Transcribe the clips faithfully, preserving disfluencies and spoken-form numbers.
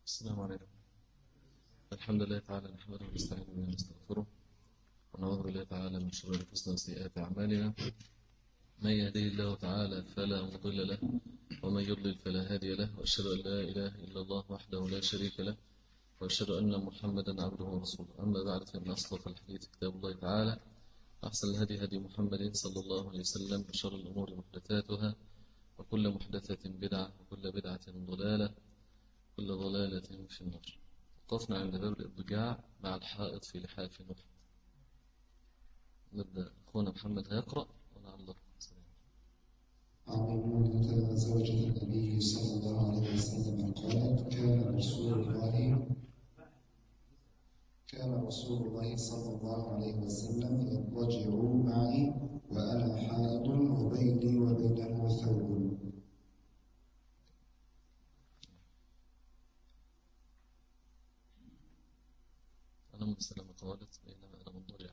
السلام عليكم. الحمد لله تعالى نحمده ونستعينه ونستغفره ونعوذ بالله تعالى من شرور انفسنا وسيئات اعمالنا. من يهديه الله تعالى فلا مضل له ومن يضلل فلا هادي له، واشهد ان لا اله الا الله وحده لا شريك له، واشهد ان محمدا عبده ورسوله. اما بعد، فان اصدق الحديث كتاب الله تعالى، احسن الهدي هدي محمد صلى الله عليه وسلم، وشر الامور محدثاتها، وكل محدثة بدعة، وكل بدعة ضلالة، كل ضلالة في النار. وقفنا عند باب الإضجاع مع الحائط في لحاف واحد. نبدأ. أخونا محمد هيقرأ ولعل عن ميمونة زوجة النبي صلى الله عليه وسلم قالت: كان رسول الله كان رسول الله صلى الله عليه وسلم يضطجع معي وأنا حائض وبيني وبينه ثوب. أنا من سلمة قالت بينما أنا مضجع.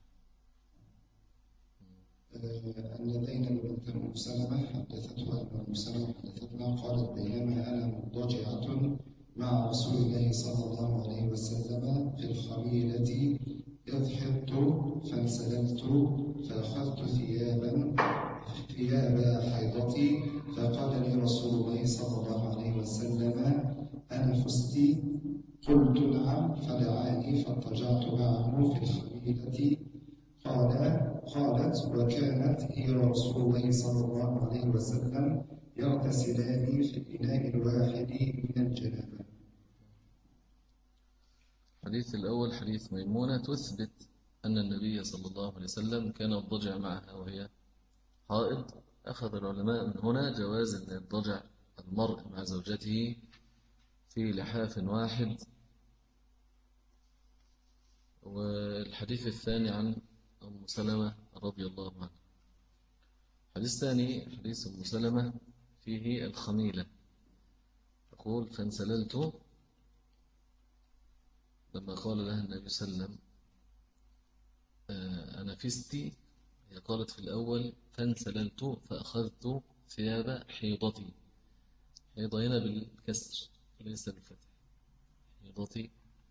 أن زينب بنت أم سلمة حدثتها أن أم سلمة حدثتنا قالت: بينما أنا مضطجعة مع رسول الله صلى الله عليه وسلم في الخميلة إذ حضت فانسللت فأخذت ثيابا ثياب حيضتي فقال لي رسول الله صلى الله عليه وسلم: أنا فستي؟ قلت: نعم. فدعاني فاضطجعت معه في الخميلة. قال قالت: وكانت هي رسول الله صلى الله عليه وسلم يغتسلان في الإناء الواحد من الجنابة. الحديث الأول حديث ميمونة تثبت أن النبي صلى الله عليه وسلم كان يضطجع معها وهي حائض. أخذ العلماء من هنا جواز أن يضطجع المرء مع زوجته في لحاف واحد. والحديث الثاني عن أم سلمة رضي الله عنها. الحديث الثاني حديث أم سلمة فيه الخميلة، تقول: فانسللت لما قال لها النبي صلى الله عليه وسلم أنا فستي. هي قالت في الأول فانسللت فأخذت ثياب حيضتي. حيضة هنا بالكسر وليس بالفتح. حيضتي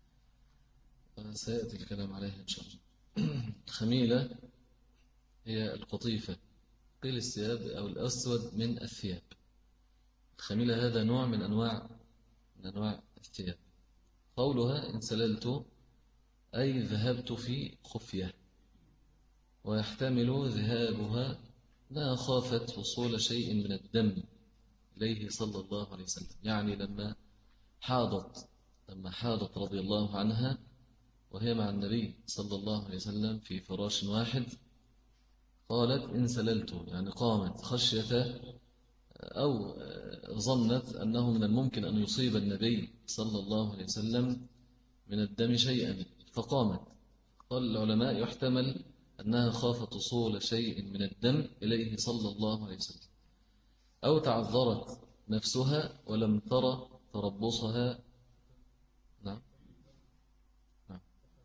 سيأتي الكلام عليها إن شاء الله. الخميلة هي القطيفة، قيل الثياب أو الأسود من الثياب. الخميلة هذا نوع من أنواع من أنواع الثياب. قولها انسللت أي ذهبت في خفية، ويحتمل ذهابها ما خافت وصول شيء من الدم إليه صلى الله عليه وسلم. يعني لما حاضت لما حاضت رضي الله عنها وهي مع النبي صلى الله عليه وسلم في فراش واحد، قالت انسللت، يعني قامت خشية أو ظنت أنه من الممكن أن يصيب النبي صلى الله عليه وسلم من الدم شيئا فقامت. قال العلماء يحتمل أنها خافت وصول شيء من الدم إليه صلى الله عليه وسلم، أو تعذرت نفسها ولم ترى تربصها. نعم نعم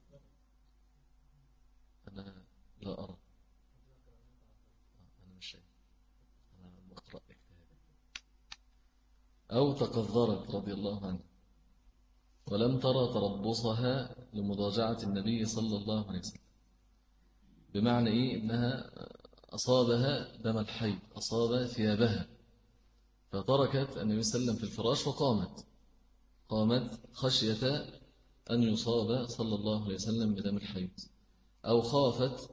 أنا لا أرى، أنا مش شايف، أنا بقرأ. أو تقذرت رضي الله عنها ولم ترى تربصها لمضاجعة النبي صلى الله عليه وسلم. بمعنى إيه؟ إنها أصابها دم الحيض، أصاب ثيابها، فتركت النبي صلى الله عليه وسلم في الفراش وقامت قامت خشية أن يصاب صلى الله عليه وسلم بدم الحيض، أو خافت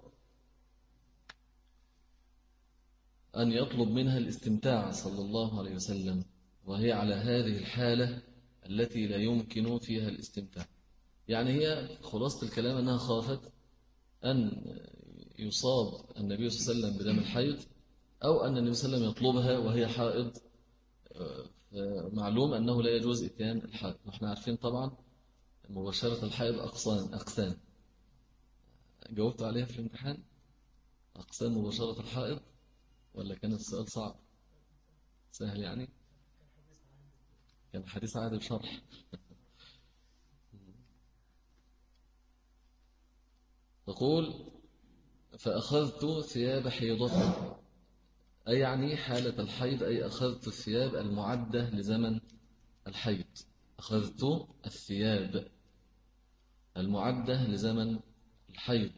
أن يطلب منها الاستمتاع صلى الله عليه وسلم وهي على هذه الحالة التي لا يمكن فيها الاستمتاع. يعني هي خلاصة الكلام أنها خافت أن يصاب النبي صلى الله عليه وسلم بدم الحيض، أو أن النبي صلى الله عليه وسلم يطلبها وهي حائض. معلوم أنه لا يجوز إتيان الحائض، نحن عارفين طبعا مباشرة الحائض أقسام أقسام جاوبت عليها في الامتحان. أقسام مباشرة الحائض، ولا كان السؤال صعب؟ سهل يعني، كان حديث عادل شرح. تقول: فأخذت ثياب حيضتي، أي يعني حالة الحيض، أي أخذت الثياب المعدة لزمن الحيض. أخذت الثياب المعدة لزمن الحيض،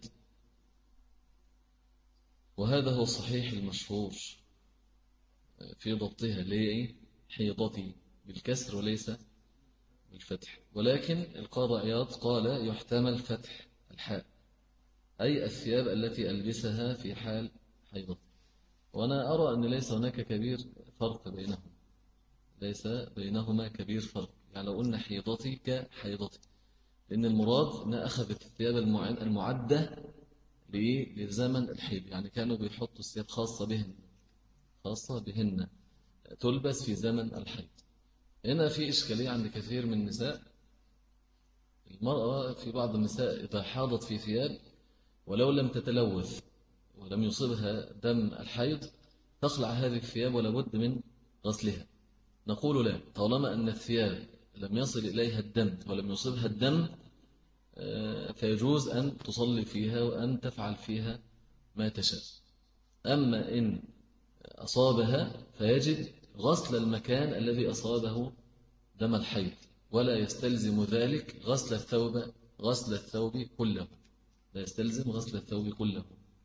وهذا هو الصحيح المشهور في ضبطها، اللي هي إيه؟ حيضتي بالكسر وليس بالفتح. ولكن القاضي عياض قال يحتمل فتح الحاء، أي الثياب التي ألبسها في حال حيضتي. وأنا أرى أن ليس هناك كبير فرق بينهم، ليس بينهما كبير فرق. يعني لو قلنا حيضتي كحيضتي، لأن المراد أن أخذت الثياب المعدة لزمن الحيض، يعني كانوا بيحطوا الثياب خاصة بهن خاصة بهن تلبس في زمن الحيض. هنا في إشكالية عند كثير من النساء. المرأة في بعض النساء إذا حاضت في ثياب ولو لم تتلوث ولم يصبها دم الحيض تخلع هذه الثياب ولا بد من غسلها. نقول لا، طالما أن الثياب لم يصل إليها الدم ولم يصبها الدم فيجوز أن تصلي فيها وأن تفعل فيها ما تشاء. أما إن أصابها فيجب غسل المكان الذي أصابه دم الحيض، ولا يستلزم ذلك غسل الثوب غسل الثوب كله، لا يستلزم غسل الثوب كله.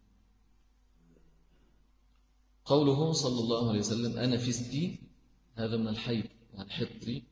قوله صلى الله عليه وسلم أنا فستي، هذا من الحيض يعني حطي.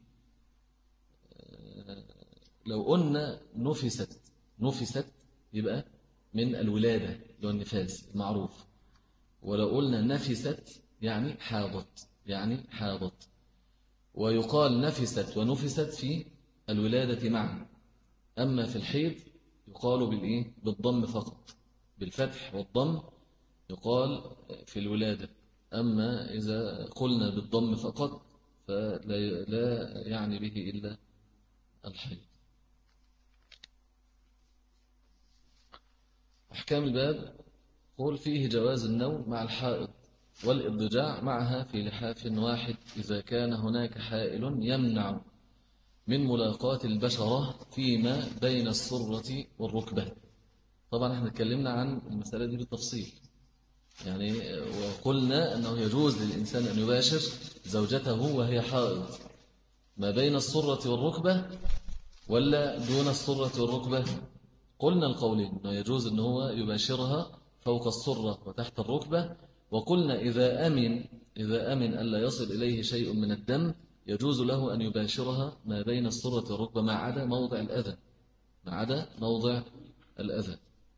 لو قلنا نفست نفست يبقى من الولادة اللي هو النفاس المعروف، ولو قلنا نفست يعني حاضت يعني حاضت. ويقال نفست ونفست في الولادة معا، أما في الحيض يقال بالإيه؟ بالضم فقط، بالفتح والضم يقال في الولادة. أما إذا قلنا بالضم فقط فلا لا يعني به إلا الحيض. أحكام الباب. قول فيه جواز النوم مع الحائض والاضطجاع معها في لحاف واحد إذا كان هناك حائل يمنع من ملاقاة البشرة فيما بين السرة والركبة. طبعا احنا اتكلمنا عن المسألة دي بالتفصيل، يعني وقلنا أنه يجوز للإنسان أن يباشر زوجته وهي حائض ما بين السرة والركبة ولا دون السرة والركبة. قلنا القولين، أنه يجوز أنه هو يباشرها فوق السرة وتحت الركبة، وقلنا إذا أمن إذا أمن ألا يصل إليه شيء من الدم يجوز له أن يباشرها ما بين السرة والركبة ما عدا موضع الأذى ما عدا موضع الأذى.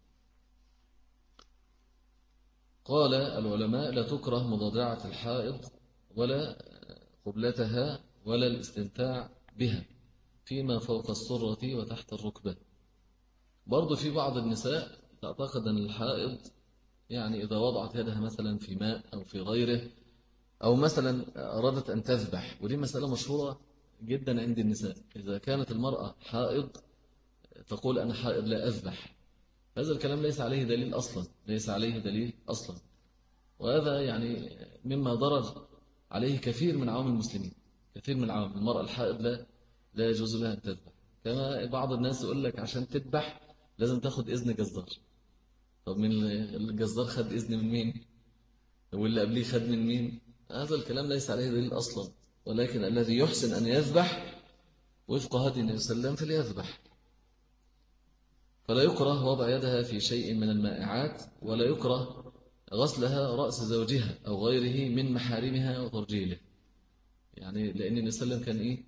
قال العلماء لا تكره مضاجعة الحائض ولا قبلتها ولا الاستمتاع بها فيما فوق السرة وتحت الركبة. برضو في بعض النساء تعتقد أن الحائض يعني إذا وضعت يدها مثلا في ماء أو في غيره، أو مثلا أرادت أن تذبح، ودي مسألة مشهورة جدا عند النساء، إذا كانت المرأة حائض تقول أنا حائض لا أذبح. هذا الكلام ليس عليه دليل أصلا ليس عليه دليل أصلا وهذا يعني مما ضرر عليه كثير من عوام المسلمين. كثير من عوام المرأة الحائض لا لا يجوز لها أن تذبح. كما بعض الناس يقول لك عشان تذبح لازم تاخد إذن جزار. طب من الجزار خد إذن من مين؟ واللي قبليه خد من مين؟ هذا الكلام ليس عليه دليل أصلا، ولكن الذي يحسن أن يذبح وفق هدي النبي صلى الله عليه وسلم فليذبح. فلا يكره وضع يدها في شيء من المائعات، ولا يكره غسلها رأس زوجها أو غيره من محارمها وترجيله، يعني لأن النبي صلى الله عليه وسلم كان إيه؟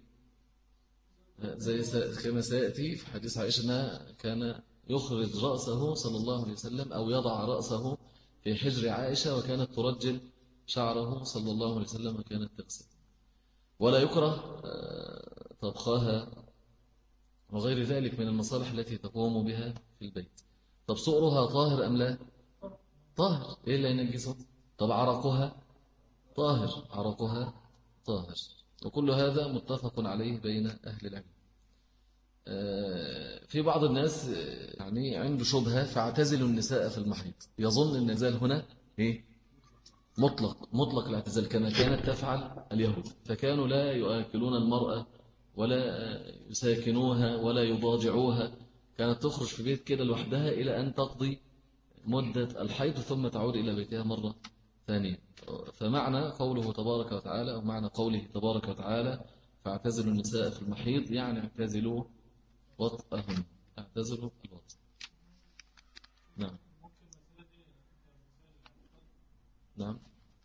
زي كما سيأتي في حديث عائشة أنها كان يخرج رأسه صلى الله عليه وسلم أو يضع رأسه في حجر عائشة وكانت ترجل شعره صلى الله عليه وسلم وكانت تغسل. ولا يكره طبخها وغير ذلك من المصالح التي تقوم بها في البيت. طب سؤرها طاهر أم لا؟ طاهر، إيه اللي ينجسه؟ طب عرقها طاهر، عرقها طاهر. وكل هذا متفق عليه بين أهل العلم. في بعض الناس يعني عنده شبهة فاعتزل النساء في المحيط، يظن النزال هنا إيه؟ مطلق مطلق الاعتزال كما كانت تفعل اليهود، فكانوا لا يؤكلون المرأة ولا يساكنوها ولا يضاجعوها، كانت تخرج في بيت كده لوحدها إلى أن تقضي مدة الحيض ثم تعود إلى بيتها مرة ثانية. فمعنى قوله تبارك وتعالى أو معنى قوله تبارك وتعالى فاعتزلوا النساء في المحيض يعني اعتزلوا وطئهن، اعتزلوا الوطء. نعم نعم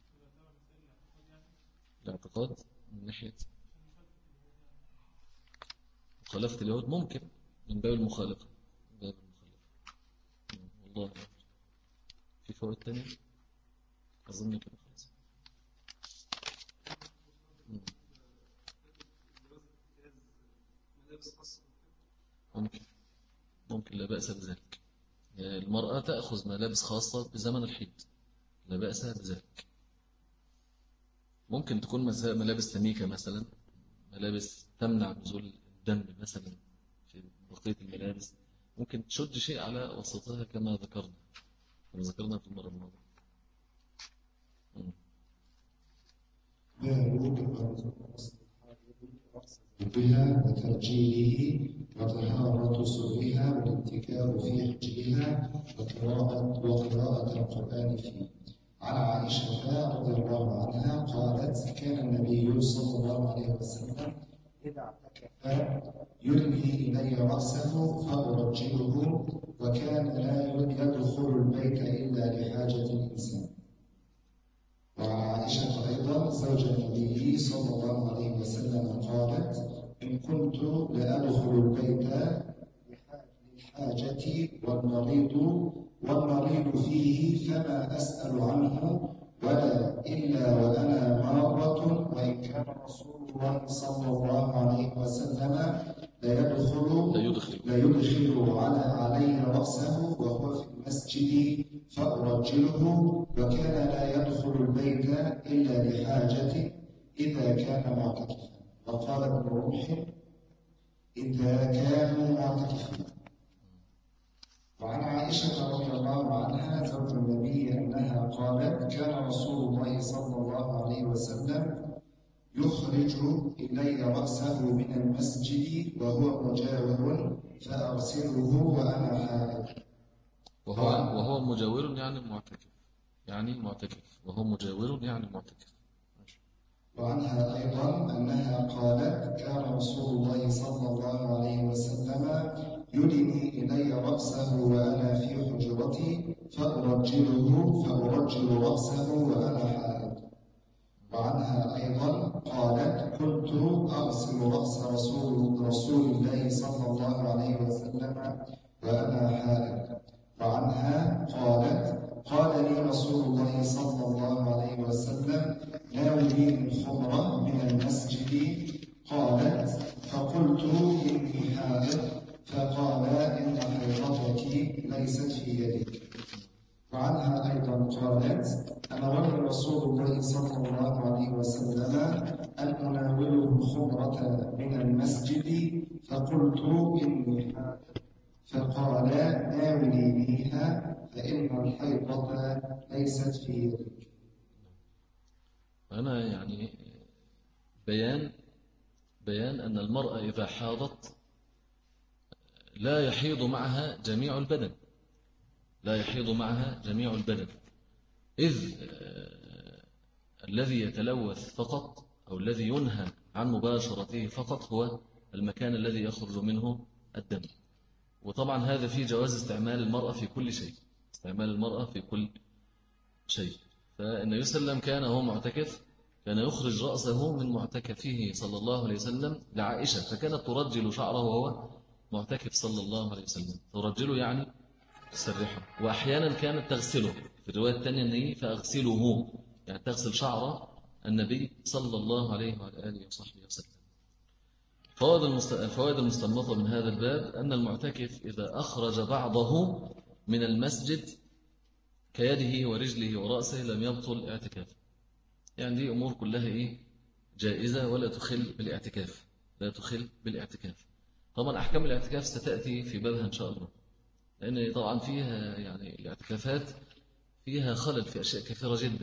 الاعتقاد من ناحية مخالفة اليهود ممكن من باب المخالفة، من باب المخالفة. والله في فوائد تانية أظن كده خلاص. ممكن ممكن لا بأس بذلك. المرأة تأخذ ملابس خاصة بزمن الحيض، لا بأس بذلك. ممكن تكون ملابس سميكة مثلا، ملابس تمنع نزول الدم مثلا في بقية الملابس، ممكن تشد شيء على وسطها كما ذكرنا كما ذكرنا في المرة الماضية. بها وترجيله وطهارة سرها والاتكاء في حجرها وقراءة وقراءة القرآن فيه. عن عائشة رضي الله عنها قالت: كان النبي صلى الله عليه وسلم إذا اعتكف يلهي إلي رأسه فأرجله، وكان لا يدخل البيت إلا لحاجة الإنسان. وعن عائشة أيضا زوج النبي صلى الله عليه وسلم قالت: إن كنت لأدخل البيت للحاجة والمريض والمريض فيه فما أسأل عنه ولا إلا وأنا مارة، وإن كان رسول الله صلى الله عليه وسلم ليدخل ليدخل على علي رأسه وهو في المسجد فأرجله، وكان لا يدخل البيت إلا لحاجة إذا كان معتكفا. وقال ابن رمح: إذا كانوا معتكفين. وعن عائشة رضي الله عنها زوج النبي أنها قالت: كان رسول الله صلى الله عليه وسلم يخرج إلي رأسه من المسجد وهو مجاور فأغسله وأنا حائض. وهو, وهو مجاور يعني معتكف، يعني معتكف وهو مجاور يعني معتكف. وعنها أيضا أنها قالت: كان رسول الله صلى الله عليه وسلم يدني إلي رأسه وأنا في حجرتي فأرجله فأرجل رأسه وأنا حائض. وعنها أيضا قالت: كنت أغسل رأس رسول, رسول الله صلى الله عليه وسلم وأنا حائض. وعنها قالت: قال لي رسول الله صلى الله عليه وسلم: ناولي الخمرة من المسجد. قالت: فقلت: إني حائض. فقال: إن حيضتك ليست في يدك. وعنها أيضا قالت: أمرني رسول الله صلى الله عليه وسلم أن أناوله الخمرة من المسجد، فقلت: إني حائض. فقال: ناولينيها فإن الحيضة ليست في يدك. أنا يعني بيان بيان أن المرأة إذا حاضت لا يحيض معها جميع البدن، لا يحيض معها جميع البدن، إذ الذي يتلوث فقط أو الذي ينهى عن مباشرته فقط هو المكان الذي يخرج منه الدم. وطبعا هذا فيه جواز استعمال المرأة في كل شيء، استعمال المرأة في كل شيء. فالنبي صلى الله عليه وسلم كان هو معتكف كان يخرج رأسه من معتكفه صلى الله عليه وسلم لعائشة، فكانت ترجل شعره وهو معتكف صلى الله عليه وسلم، ترجله يعني تسرحه، وأحيانا كانت تغسله، في الرواية الثانية أنه فأغسله يعني تغسل شعر النبي صلى الله عليه وعلى آله وصحبه وسلم. الفوائد المستنبطة من هذا الباب أن المعتكف إذا أخرج بعضه من المسجد كيده ورجله ورأسه لم يبطل اعتكافه. يعني دي أمور كلها إيه؟ جائزة ولا تخل بالاعتكاف، لا تخل بالاعتكاف. طبعا أحكام الاعتكاف ستأتي في بابها إن شاء الله، لأن طبعا فيها يعني الاعتكافات فيها خلل في أشياء كثيرة جدا،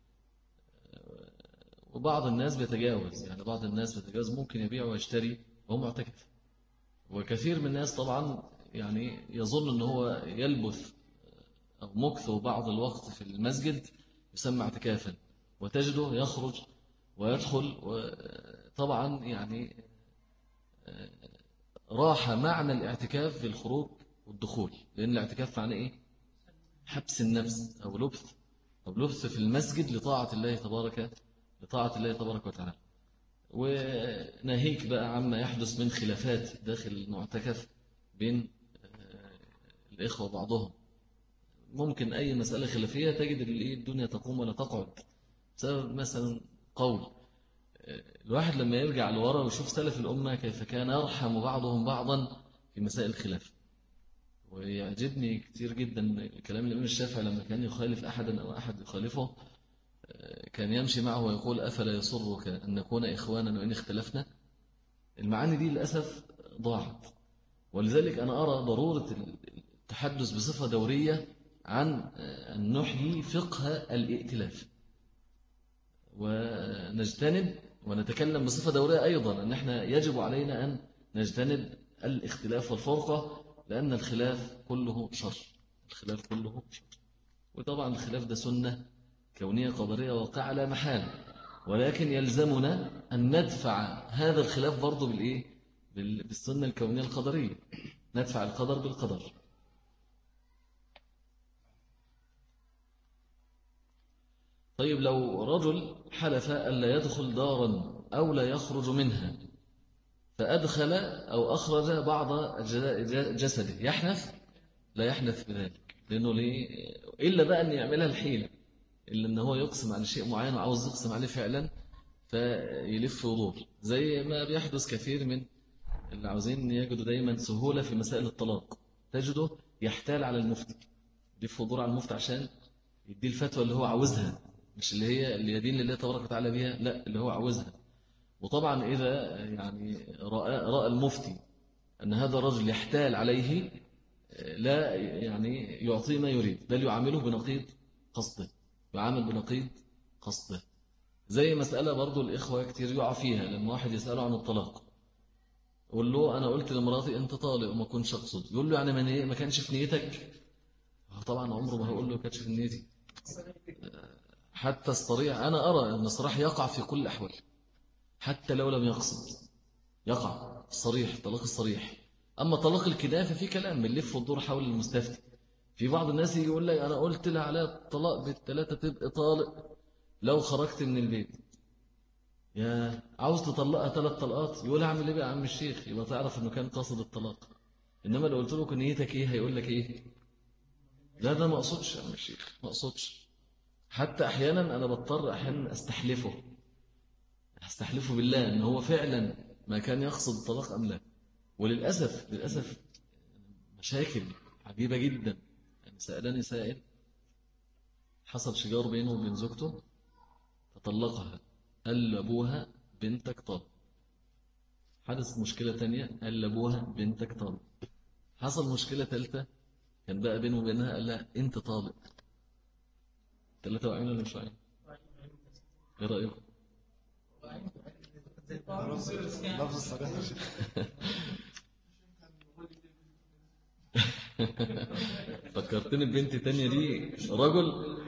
وبعض الناس بيتجاوز، يعني بعض الناس بيتجاوز ممكن يبيع ويشتري وهو معتكف، وكثير من الناس طبعا يعني يظن أنه هو يلبث أو مكث بعض الوقت في المسجد يسمى اعتكافا، وتجده يخرج ويدخل طبعا يعني راح معنى الاعتكاف في الخروج والدخول، لأن الاعتكاف معنى إيه؟ حبس النفس أو لبث أو لبث في المسجد لطاعة الله تبارك لطاعة الله تبارك وتعالى. وناهيك بقى عما يحدث من خلافات داخل المعتكف بين الإخوة بعضهم. ممكن أي مسألة خلافية تجد الدنيا تقوم ولا تقعد بسبب مثلا قول. الواحد لما يرجع لورا ويشوف سلف الأمة كيف كان يرحم بعضهم بعضا في مسائل الخلاف. ويعجبني كتير جدا كلام الإمام الشافعي لما كان يخالف أحدا أو أحد يخالفه، كان يمشي معه ويقول أفلا يسرك أن نكون إخوانا وإن اختلفنا. المعاني دي للأسف ضاعت، ولذلك أنا أرى ضرورة التحدث بصفة دورية عن أن نحيي فقه الائتلاف، ونجتنب ونتكلم بصفة دورية أيضا أن احنا يجب علينا أن نجتنب الاختلاف والفرقة، لأن الخلاف كله شر. الخلاف كله شر. وطبعا الخلاف ده سنة كونية قدرية واقعة لا محال، ولكن يلزمنا أن ندفع هذا الخلاف برضه بالإيه؟ بالسنة الكونية القدرية، ندفع القدر بالقدر. طيب لو رجل حلف ألا يدخل دارا أو لا يخرج منها، فأدخل أو أخرج بعض جسده، يحنث؟ لا يحنث بذلك، لأنه ليه؟ إلا بقى أن يعملها الحيلة، إلا أن هو يقسم على شيء معين وعاوز يقسم عليه فعلا فيلف وضوح، زي ما بيحدث كثير من اللي عاوزين يجدوا دايما سهولة في مسائل الطلاق، تجده يحتال على المفتي، يلف وضوح على المفتي عشان يدي الفتوى اللي هو عاوزها، مش اللي هي اللي يدين لله تبارك وتعالى بها، لا اللي هو عاوزها. وطبعا إذا يعني رأى, رأى المفتي أن هذا الرجل يحتال عليه، لا يعني يعطيه ما يريد، بل يعامله بنقيض قصده، يعامل بنقيض قصده. زي مسألة برضو الإخوة كتير يقع فيها، لما واحد يسأله عن الطلاق يقول له أنا قلت لمراتي أنت طالق وما كنتش أقصد، يقول له يعني ما كانش في نيتك؟ طبعا عمره ما هقول له كانش في نيتي. حتى الصريح أنا أرى أن الصراح يقع في كل الأحوال، حتى لو لم يقصد يقع الصريح، طلاق الصريح. أما طلاق الكناية ففي كلام بنلف والدور حول المستفتي. في بعض الناس يقول لك أنا قلت لها على الطلاق بالثلاثة تبقى طالق لو خرجت من البيت. يا عاوز تطلقها ثلاث طلقات، يقول اعمل ايه بقى يا عم الشيخ؟ يبقى تعرف انه كان قاصد الطلاق. انما لو قلت له نيتك ايه هيقول لك ايه؟ لا ده ما اقصدش يا عم الشيخ، ما اقصدش. حتى احيانا انا بضطر احيانا استحلفه استحلفه بالله ان هو فعلا ما كان يقصد الطلاق ام لا. وللاسف للاسف مشاكل عجيبه جدا. يعني سالني سائل حصل شجار بينه وبين زوجته فطلقها، قال لأبوها بنتك طالق. حدث مشكلة تانية قال لأبوها بنتك طالق. حصل مشكلة ثالثة كان بقى بينه وبينها قال لها أنت طالق. ثلاثة وعين ولا مش وعين؟ إيه رأيكم؟ لفظ الصريح يا شيخ. فكرتني ببنت تانية دي رجل.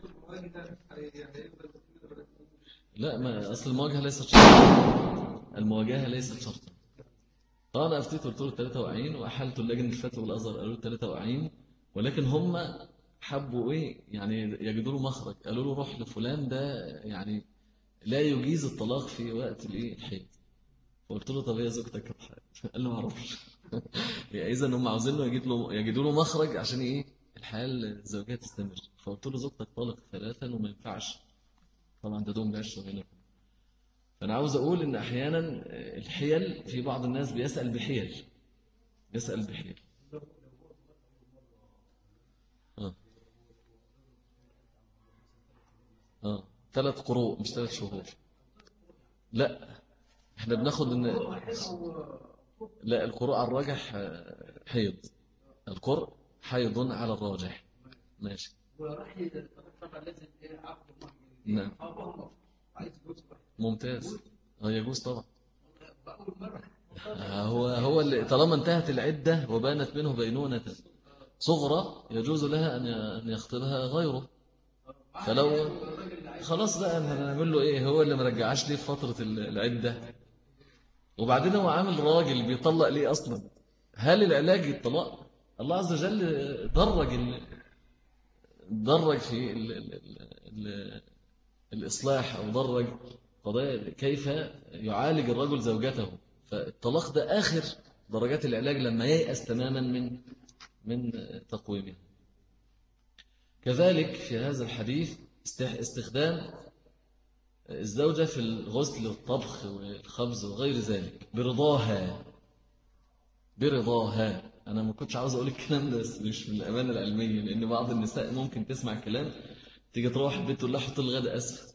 لا، ما أصل المواجهة ليست شرطا، المواجهة ليست شرطا. فأنا أفتيت قلت له ثلاثة وعين، وأحلت اللجنة الفتوى والأزهر قالوا له ثلاثة وعين، ولكن هم حبوا إيه يعني يجدوا له مخرج. قالوا له روح لفلان ده يعني لا يجيز الطلاق في وقت الإيه الحيض. فقلت له طب هي زوجتك كم حاجة؟ قال له ما اعرفش. إذا هم عاوزين له يجد له يجدوا له مخرج عشان إيه الحياة الزوجية تستمر. فقلت له زوجتك طالق ثلاثا وما ينفعش طبعا تدوم بعشرة بينكم. فأنا عاوز أقول إن أحيانا الحيل في بعض الناس بيسأل بحيل يسأل بحيل آه. آه. ثلاث قروء مش ثلاث شهور. لا احنا بناخد ان لا القروء على الراجح حيض. القرء حيض على الراجح. ماشي. نعم ممتاز. اه يجوز طبعا. هو هو اللي طالما انتهت العدة وبانت منه بينونة صغرى يجوز لها أن يخطبها غيره. فلو خلاص بقى هنعمل له إيه؟ هو اللي مرجعاش ليه في فترة العدة وبعدين هو عامل راجل بيطلق ليه أصلا؟ هل العلاج الطلاق؟ الله عز وجل درج ال... درج في ال... ال... ال... الإصلاح، أو درج قضايا كيف يعالج الرجل زوجته. فالطلاق ده آخر درجات العلاج لما ييأس تماما من من تقويمه. كذلك في هذا الحديث استخدام الزوجة في الغسل والطبخ والخبز وغير ذلك برضاها. برضاها. أنا ما كنتش عاوز أقول الكلام ده بس مش من الأمانة العلمية، لأن بعض النساء ممكن تسمع الكلام تيجي تروح البيت تقول لها حط الغداء أسفل.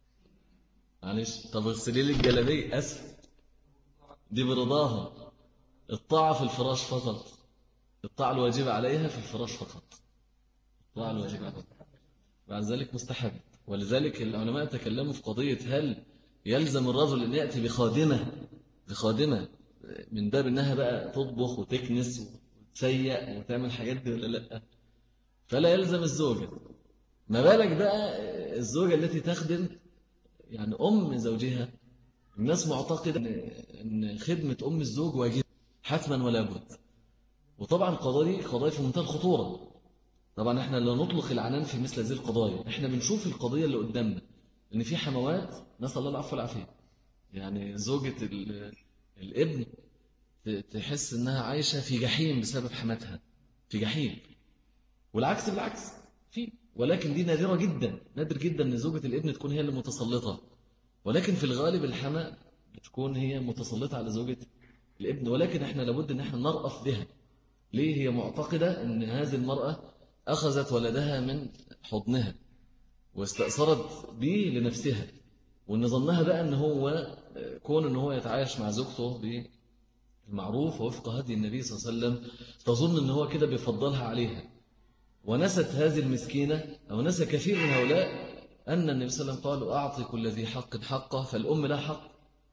معلش، طب اغسلي لي الجلابية أسفل. دي برضاها. الطاعة في الفراش فقط. الطاعة الواجبة عليها في الفراش فقط. الطاعة الواجبة عليها. بعد ذلك مستحب. ولذلك العلماء تكلموا في قضية هل يلزم الرجل أن يأتي بخادمة بخادمة من باب أنها بقى تطبخ وتكنس وتسيق وتعمل حاجات دي ولا لا؟ فلا يلزم الزوجة. ما بالك بقى الزوجة التي تخدم يعني أم زوجها. الناس معتقدة أن خدمة أم الزوج واجبة حتما ولا بد. وطبعا قضايا قضايا في منتهى الخطورة. طبعا احنا لا نطلق العنان في مثل هذه القضايا. احنا بنشوف القضية اللي قدامنا ان في حموات نسأل الله العفو والعافية، يعني زوجة الابن تحس انها عايشة في جحيم بسبب حماتها، في جحيم. والعكس بالعكس في، ولكن دي نادرة جدا. نادر جدا ان زوجة الابن تكون هي اللي متسلطة، ولكن في الغالب الحما بتكون هي متسلطة على زوجة الابن. ولكن احنا لابد ان احنا نرأف بها. ليه؟ هي معتقدة ان هذه المرأة أخذت ولدها من حضنها واستأثرت به لنفسها، وأن ظنها بقى أن هو كون أنه هو يتعايش مع زوجته بالمعروف ووفق هدي النبي صلى الله عليه وسلم، تظن أنه هو كده بيفضلها عليها. ونست هذه المسكينة أو نسى كثير من هؤلاء أن النبي صلى الله عليه وسلم قال أعطي كل ذي حق حقه. فالأم لها حق،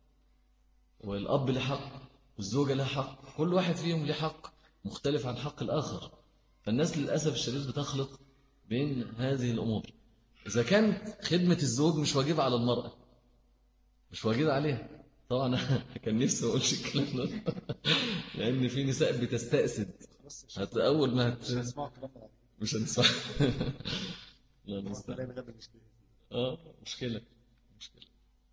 والأب له حق، والزوجة لها حق. كل واحد فيهم له حق مختلف عن حق الآخر. فالناس للأسف الشديد بتخلط بين هذه الأمور. إذا كانت خدمة الزوج مش واجبة على المرأة، مش واجبة عليها. طبعا أنا كان نفسي ما أقولش الكلام ده لأن في نساء بتستأسد. حتى أول ما هت... مش هنسمع. لا نستطيع. آه مشكلة مشكلة.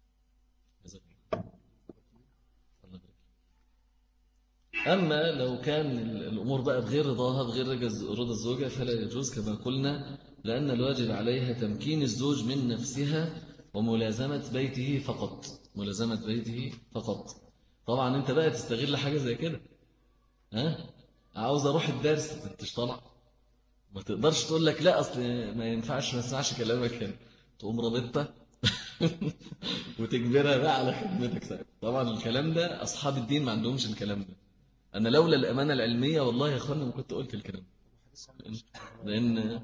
أما لو كان الأمور بقى بغير رضاها، بغير رضا الزوجة، فلا يجوز كما قلنا، لأن الواجب عليها تمكين الزوج من نفسها وملازمة بيته فقط. ملازمة بيته فقط. طبعا أنت بقى تستغل حاجة زي كده. ها؟ عاوز أروح الدرس، أنتش طالع. ما تقدرش تقول لك لا أصل ما ينفعش ما اسمعش كلامك هنا. تقوم رابطها وتجبرها بقى على خدمتك. طبعا الكلام ده أصحاب الدين ما عندهمش الكلام ده. أنا لولا الأمانة العلمية والله يا أخوانا ما كنت قلت الكلام. لأن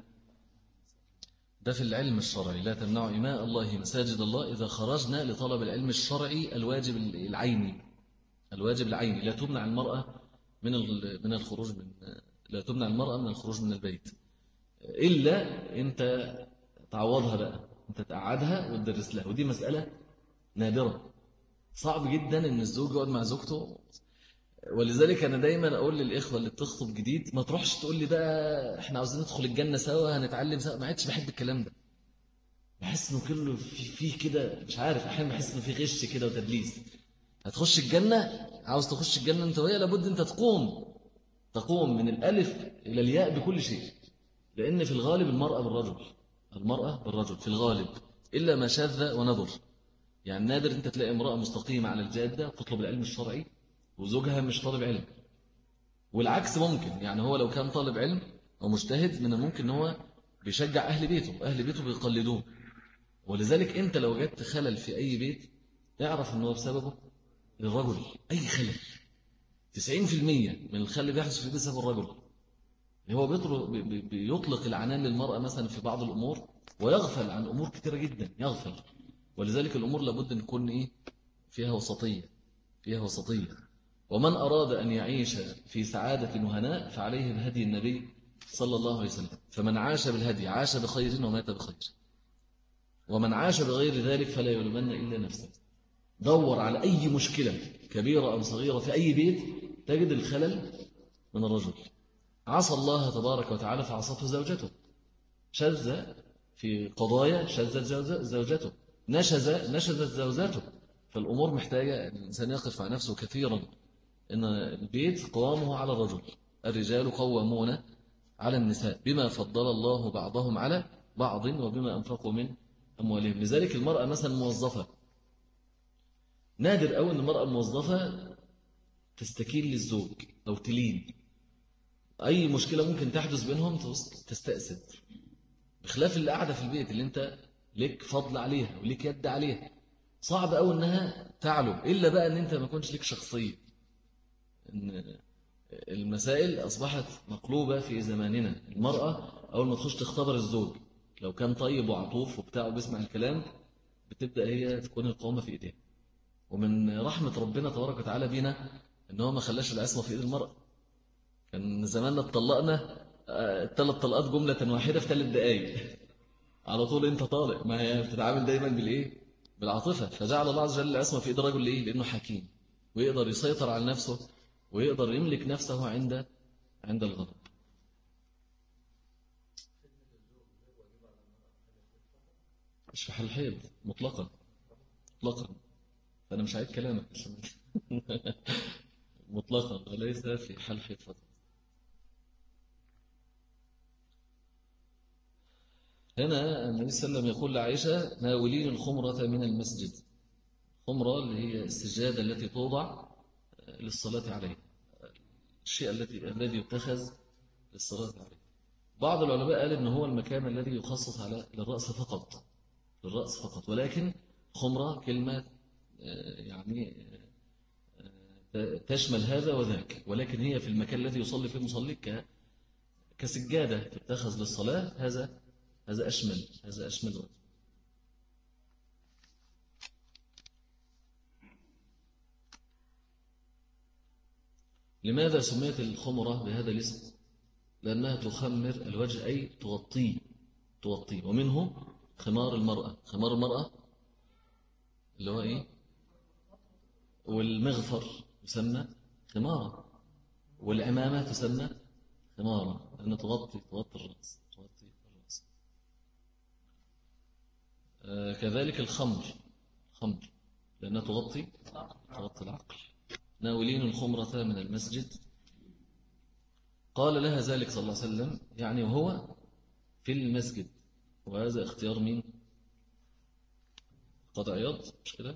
ده في العلم الشرعي. لا تمنعوا إماء الله مساجد الله إذا خرجنا لطلب العلم الشرعي الواجب العيني. الواجب العيني. لا تمنع المرأة من من الخروج من لا تمنع المرأة من الخروج من البيت إلا أنت تعوضها بقى، أنت تقعدها وتدرس لها. ودي مسألة نادرة. صعب جدا إن الزوج يقعد مع زوجته. ولذلك أنا دايما أقول للإخوة اللي بتخطب جديد ما تروحش تقول لي بقى إحنا عاوزين ندخل الجنة سوا هنتعلم سوا. ما عادش بحب الكلام ده. بحس إنه كله فيه كده، مش عارف، أحيانا بحس إنه فيه غش كده وتدليس. هتخش الجنة، عاوز تخش الجنة أنت وهي، لابد أنت تقوم تقوم من الألف إلى الياء بكل شيء. لأن في الغالب المرأة بالرجل المرأة بالرجل في الغالب، إلا ما شاذ ونظر. يعني نادر أنت تلاقي امرأة مستقيمة على الجادة تطلب العلم الشرعي وزوجها مش طالب علم. والعكس ممكن. يعني هو لو كان طالب علم أو مجتهد من الممكن أن هو بيشجع أهل بيته، أهل بيته بيقلدوه. ولذلك أنت لو جدت خلل في أي بيت اعرف أنه بسببه للرجل. أي خلل تسعين في المية من الخلل اللي بيحدث في البيت بسبب الرجل. هو بيطلق العنان للمرأة مثلا في بعض الأمور ويغفل عن أمور كثيرة جدا، يغفل. ولذلك الأمور لابد أن نكون إيه؟ فيها وسطية فيها وسطية. ومن أراد أن يعيش في سعادة وهناء فعليه بهدي النبي صلى الله عليه وسلم. فمن عاش بالهدي عاش بخير ومات بخير، ومن عاش بغير ذلك فلا يلومن إلا نفسه. دور على أي مشكلة كبيرة أو صغيرة في أي بيت تجد الخلل من الرجل. عصى الله تبارك وتعالى فعصته زوجته، شذ في قضايا شذت زوجته، نشز نشزت زوجته. فالأمور محتاجة أن الإنسان يقف مع نفسه كثيرا، إن البيت قوامه على الرجل، الرجال قوامون على النساء بما فضل الله بعضهم على بعض وبما أنفقوا من أموالهم. لذلك المرأة مثلا موظفة، نادر أوي أن المرأة الموظفة تستكين للزوج أو تلين، أي مشكلة ممكن تحدث بينهم تستأسد، بخلاف اللي قاعدة في البيت اللي أنت لك فضل عليها ولك يد عليها. صعب أوي أنها تعلو، إلا بقى أن أنت ما كنتش لك شخصية. إن المسائل أصبحت مقلوبة في زماننا. المرأة أول ما تخش تختبر الزوج لو كان طيب وعطوف وبتاع وبيسمع الكلام، بتبدأ هي تكون القوامة في إيديها. ومن رحمة ربنا تبارك وتعالى بينا إن هو ما خلاش العصمة في إيد المرأة. كان زماننا اتطلقنا الثلاث طلقات جملة واحدة في ثلاث دقايق على طول أنت طالق. ما هي بتتعامل دايما بالإيه؟ بالعاطفة. فجعل الله عز وجل العصمة في إيد الرجل ليه؟ لأنه حكيم ويقدر يسيطر على نفسه ويقدر يملك نفسه عند عند الغضب. مش في حال الحيض مطلقا مطلقا، فأنا مش عايز كلامك مطلقا وليس في حال الحيض فقط. هنا النبي صلى الله عليه وسلم يقول لعائشة ناولين الخمرة من المسجد. خمرة اللي هي السجادة التي توضع للصلاة عليه، الشيء الذي الذي يتخذ للصلاة عليه. بعض العلماء قال إن هو المكان الذي يخصص على للرأس فقط، للرأس فقط، ولكن خمرة كلمة يعني تشمل هذا وذاك، ولكن هي في المكان الذي يصلي فيه المصلي كسجادة تتخذ للصلاة. هذا هذا أشمل هذا أشمل وقت. لماذا سميت الخمرة بهذا الاسم؟ لأنها تخمر الوجه أي تغطيه تغطيه ومنه خمار المرأة. خمار المرأة اللي هو إيه؟ والمغفر يسمى خمارة، والعمامة تسمى خمارة، لأنها تغطي تغطي الرأس تغطي الرأس. آه كذلك الخمر خمر لأنها تغطي تغطي العقل. ناولين الخمرة من المسجد. قال لها ذلك صلى الله عليه وسلم يعني وهو في المسجد، وهذا اختيار مين؟ قاضي عياض، مش كده؟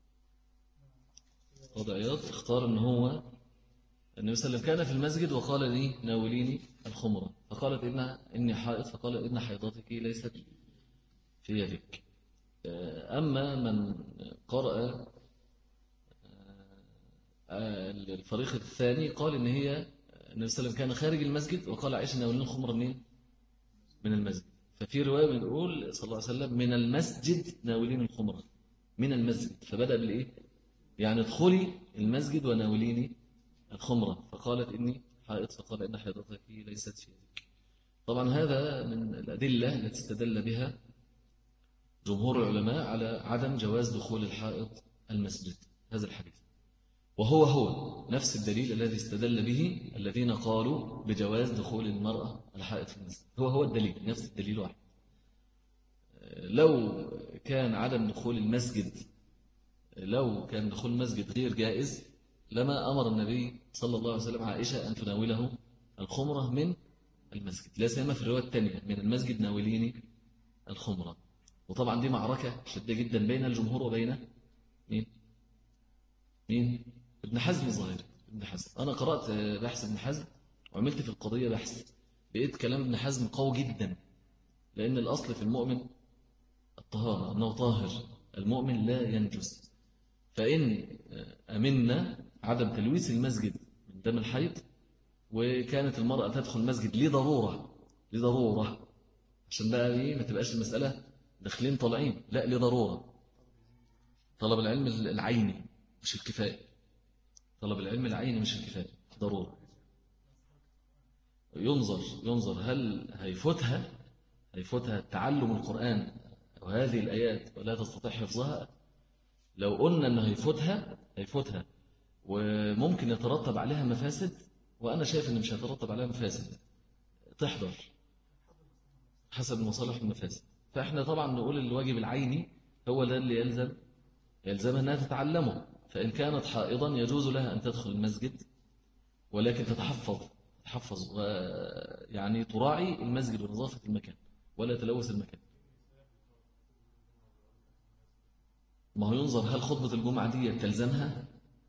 قاضي عياض اختار ان هو النبي صلى الله عليه وسلم كان في المسجد وقال لي ناوليني الخمرة، فقالت إنها إني حائض، فقال إن حيضتك ليست في يدك. أما من قرأ الفريق الثاني قال إن هي النبي صلى الله عليه وسلم كان خارج المسجد وقال عائشة ناولين الخمرة منين؟ من المسجد. ففي رواية بنقول صلى الله عليه وسلم من المسجد ناولين الخمرة من المسجد، فبدأ بالإيه؟ يعني ادخلي المسجد وناوليني الخمرة، فقالت إني حائض، فقال إن حيضتك ليست في يدك. طبعا هذا من الأدلة التي استدل بها جمهور العلماء على عدم جواز دخول الحائض المسجد هذا الحديث، وهو هو نفس الدليل الذي استدل به الذين قالوا بجواز دخول المرأة الحائض في المسجد. هو هو الدليل، نفس الدليل واحد. لو كان عدم دخول المسجد لو كان دخول المسجد غير جائز لما أمر النبي صلى الله عليه وسلم عائشة أن تناوله الخمرة من المسجد، لا سيما في الرواية الثانية من المسجد ناوليني الخمرة. وطبعا دي معركة شديدة جدا بين الجمهور وبين مين؟ مين؟ ابن حزم الظاهري. ابن حزم أنا قرأت بحث ابن حزم وعملت في القضية بحث، لقيت كلام ابن حزم قوي جدا، لأن الأصل في المؤمن الطهارة، أنه طاهر، المؤمن لا ينجس. فإن أمنا عدم تلويث المسجد من دم الحيض، وكانت المرأة تدخل المسجد لضرورة لضرورة عشان بقى إيه ما تبقاش المسألة داخلين طالعين، لا لضرورة، طلب العلم العيني مش الكفاية، طلب العلم العيني مش الكفاية، ضرورة. ينظر ينظر هل هيفوتها هيفوتها تعلم القرآن وهذه الآيات ولا تستطيع حفظها. لو قلنا أنه هيفوتها هيفوتها وممكن يترتب عليها مفاسد، وأنا شايف أن مش هيترتب عليها مفاسد، تحضر حسب المصالح والمفاسد. فإحنا طبعا نقول الواجب العيني هو ده اللي يلزم يلزمها أنها تتعلمه. فإن كانت حائضا يجوز لها أن تدخل المسجد، ولكن تتحفظ تتحفظ يعني تراعي المسجد ونظافة المكان ولا تلوث المكان. ما هو ينظر هل خطبة الجمعة دي تلزمها؟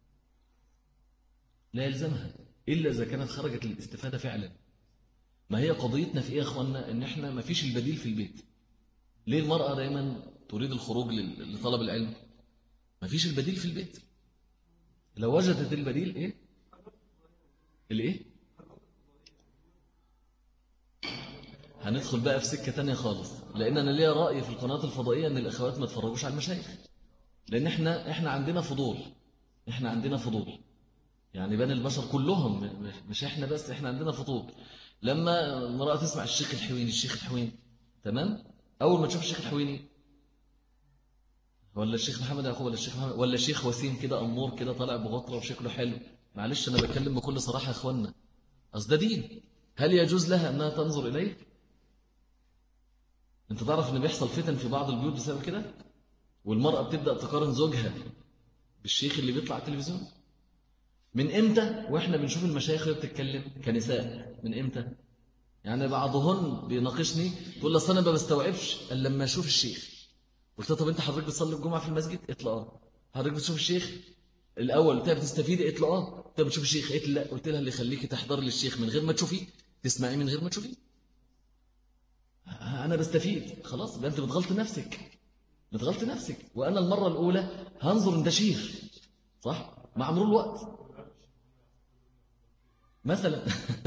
لا يلزمها إلا إذا كانت خرجت للاستفادة فعلا. ما هي قضيتنا في إيه يا أخوانا؟ إن إحنا ما فيش البديل في البيت. ليه المرأة دايما تريد الخروج لطلب العلم؟ ما فيش البديل في البيت. لو وجدت البديل إيه؟ الإيه؟ هندخل بقى في سكة تانية خالص، لأن أنا ليا رأي في القنوات الفضائية أن الأخوات ما تفرجوش على المشايخ، لأن إحنا إحنا عندنا فضول إحنا عندنا فضول يعني بني البشر كلهم، مش إحنا بس، إحنا عندنا فضول. لما المرأة تسمع الشيخ الحويني الشيخ الحويني تمام، أول ما تشوف الشيخ الحويني ولا الشيخ محمد يعقوب ولا الشيخ محمد ولا الشيخ وسيم كده أمور كده طالع بغطرة وشكله حلو، معلش أنا بتكلم بكل صراحة يا أخوانا، أصل ده دين. هل يجوز لها أنها تنظر إليه؟ أنت تعرف أن بيحصل فتن في بعض البيوت بسبب كده، والمرأة بتبدأ تقارن زوجها بالشيخ اللي بيطلع على التلفزيون. من إمتى وإحنا بنشوف المشايخ اللي بتتكلم كنساء؟ من إمتى؟ يعني بعضهن بيناقشني تقول لي أنا ما بستوعبش إلا لما أشوف الشيخ. قلت له طب أنت حضرتك بتصلي الجمعة في المسجد؟ قلت له آه. حضرتك بتشوف الشيخ الأول قلت لها بتستفيدي؟ قلت له آه. قلت لها بتشوف الشيخ؟ قلت لا. قلت لها اللي يخليكي تحضر للشيخ من غير ما تشوفيه، تسمعيه من غير ما تشوفيه. أنا بستفيد خلاص، يبقى أنت بتغلط نفسك بتغلط نفسك وأنا المرة الأولى هنظر إن ده شيخ صح مع مرور الوقت مثلا.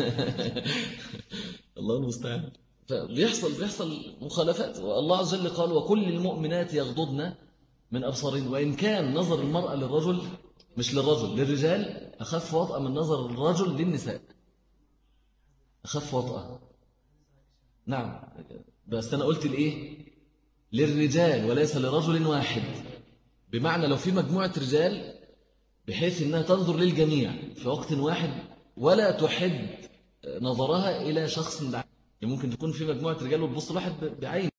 الله المستعان. فبيحصل بيحصل مخالفات، والله عز وجل قال وكل المؤمنات يغضضن من أبصارهن، وإن كان نظر المرأة للرجل مش للرجل للرجال أخف وطأة من نظر الرجل للنساء، أخف وطأة. نعم بس أنا قلت الإيه؟ للرجال وليس لرجل واحد، بمعنى لو في مجموعة رجال بحيث أنها تنظر للجميع في وقت واحد ولا تحد نظرها إلى شخص بعيد. ممكن تكون في مجموعة رجال وتبص لواحد بعين